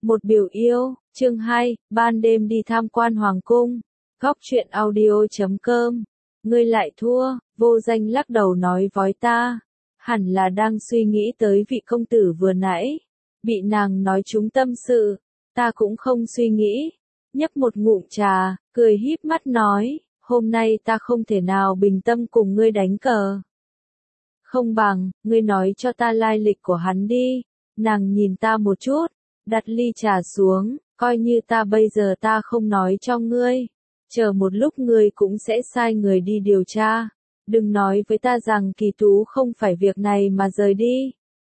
Một biểu yêu, chương 2, ban đêm đi tham quan hoàng cung. Góc truyện audio.com. Ngươi lại thua, Vô Danh lắc đầu nói với ta. Hẳn là đang suy nghĩ tới vị công tử vừa nãy. Bị nàng nói trúng tâm sự, ta cũng không suy nghĩ. Nhấp một ngụm trà, cười híp mắt nói, hôm nay ta không thể nào bình tâm cùng ngươi đánh cờ. Không bằng, ngươi nói cho ta lai lịch của hắn đi. Nàng nhìn ta một chút, đặt ly trà xuống, coi như bây giờ ta không nói cho ngươi. Chờ một lúc ngươi cũng sẽ sai người đi điều tra. Đừng nói với ta rằng Kỳ Tú không phải việc này mà rời đi.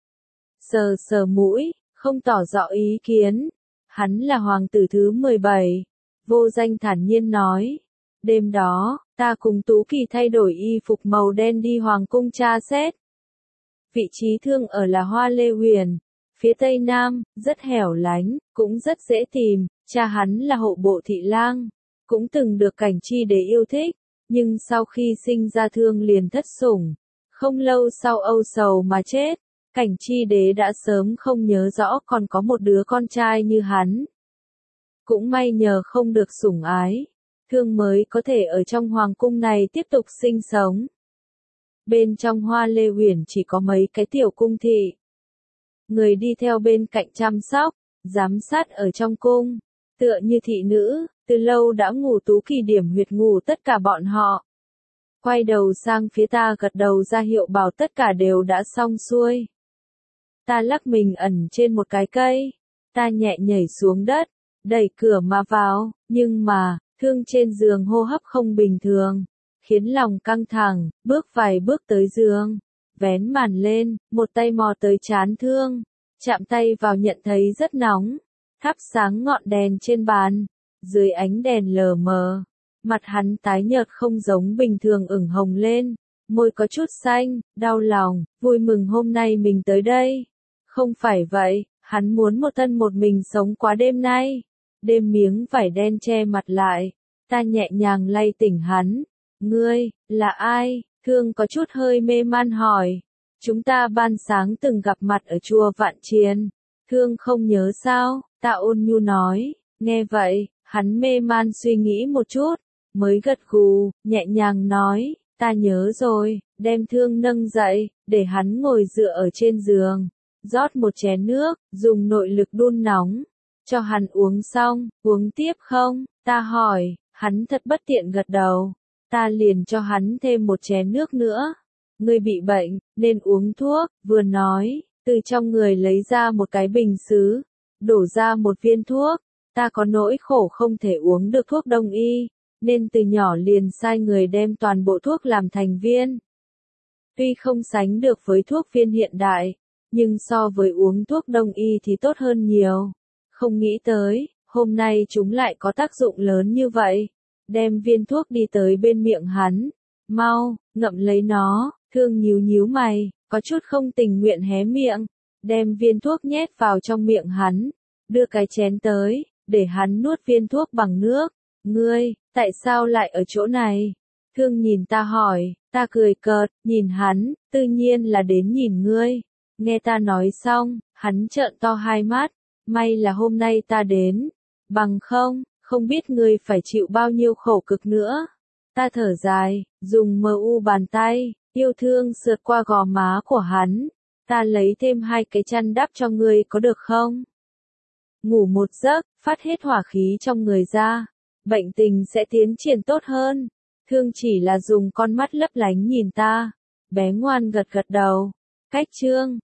Sờ sờ mũi, không tỏ rõ ý kiến. Hắn là hoàng tử thứ 17. Vô Danh thản nhiên nói. Đêm đó, ta cùng Tú Kỳ thay đổi y phục màu đen đi hoàng cung tra xét. Vị trí thương ở là Hoa Lê Huyền, phía tây nam, rất hẻo lánh, cũng rất dễ tìm. Cha hắn là hộ bộ thị lang, cũng từng được Cảnh Chi Đế yêu thích, nhưng sau khi sinh ra thương liền thất sủng. Không lâu sau âu sầu mà chết. Cảnh Chi Đế đã sớm không nhớ rõ còn có một đứa con trai như hắn. Cũng may nhờ không được sủng ái, thương mới có thể ở trong hoàng cung này tiếp tục sinh sống. Bên trong Hoa Lê Huyền chỉ có mấy cái tiểu cung thị. Người đi theo bên cạnh chăm sóc, giám sát ở trong cung, tựa như thị nữ, từ lâu đã ngủ. Tú Kỳ điểm huyệt ngủ tất cả bọn họ. Quay đầu sang phía ta gật đầu ra hiệu bảo tất cả đều đã xong xuôi. Ta lắc mình ẩn trên một cái cây, ta nhẹ nhảy xuống đất, đẩy cửa mà vào, nhưng mà, thương trên giường hô hấp không bình thường, khiến lòng căng thẳng, bước vài bước tới giường, vén màn lên, một tay mò tới trán thương, chạm tay vào nhận thấy rất nóng, thắp sáng ngọn đèn trên bàn, dưới ánh đèn lờ mờ, mặt hắn tái nhợt không giống bình thường ửng hồng lên, môi có chút xanh, đau lòng, vui mừng hôm nay mình tới đây. Không phải vậy, hắn muốn một thân một mình sống qua đêm nay. Đêm miếng vải đen che mặt lại, ta nhẹ nhàng lay tỉnh hắn. Ngươi, là ai? Thương có chút hơi mê man hỏi. Chúng ta ban sáng từng gặp mặt ở chùa Vạn Chiền. Thương không nhớ sao? Ta ôn nhu nói. Nghe vậy, hắn mê man suy nghĩ một chút, mới gật gù, nhẹ nhàng nói, ta nhớ rồi, đem Thương nâng dậy, để hắn ngồi dựa ở trên giường, rót một chén nước, dùng nội lực đun nóng, cho hắn uống xong, uống tiếp không? Ta hỏi, hắn thật bất tiện gật đầu, ta liền cho hắn thêm một chén nước nữa. Ngươi bị bệnh, nên uống thuốc, vừa nói, từ trong người lấy ra một cái bình sứ, đổ ra một viên thuốc. Ta có nỗi khổ không thể uống được thuốc đông y, nên từ nhỏ liền sai người đem toàn bộ thuốc làm thành viên. Tuy không sánh được với thuốc viên hiện đại, nhưng so với uống thuốc đông y thì tốt hơn nhiều. Không nghĩ tới, hôm nay chúng lại có tác dụng lớn như vậy. Đem viên thuốc đi tới bên miệng hắn. Mau, ngậm lấy nó. Thương nhíu nhíu mày, có chút không tình nguyện hé miệng. Đem viên thuốc nhét vào trong miệng hắn. Đưa cái chén tới, để hắn nuốt viên thuốc bằng nước. Ngươi, tại sao lại ở chỗ này? Thương nhìn ta hỏi, ta cười cợt, nhìn hắn, tự nhiên là đến nhìn ngươi. Nghe ta nói xong, hắn trợn to hai mắt, may là hôm nay ta đến, bằng không biết ngươi phải chịu bao nhiêu khổ cực nữa. Ta thở dài, dùng bàn tay, yêu thương sượt qua gò má của hắn, ta lấy thêm 2 cái chăn đắp cho ngươi có được không? Ngủ một giấc, phát hết hỏa khí trong người ra, bệnh tình sẽ tiến triển tốt hơn. Thương chỉ là dùng con mắt lấp lánh nhìn ta, bé ngoan gật gật đầu. Cách chương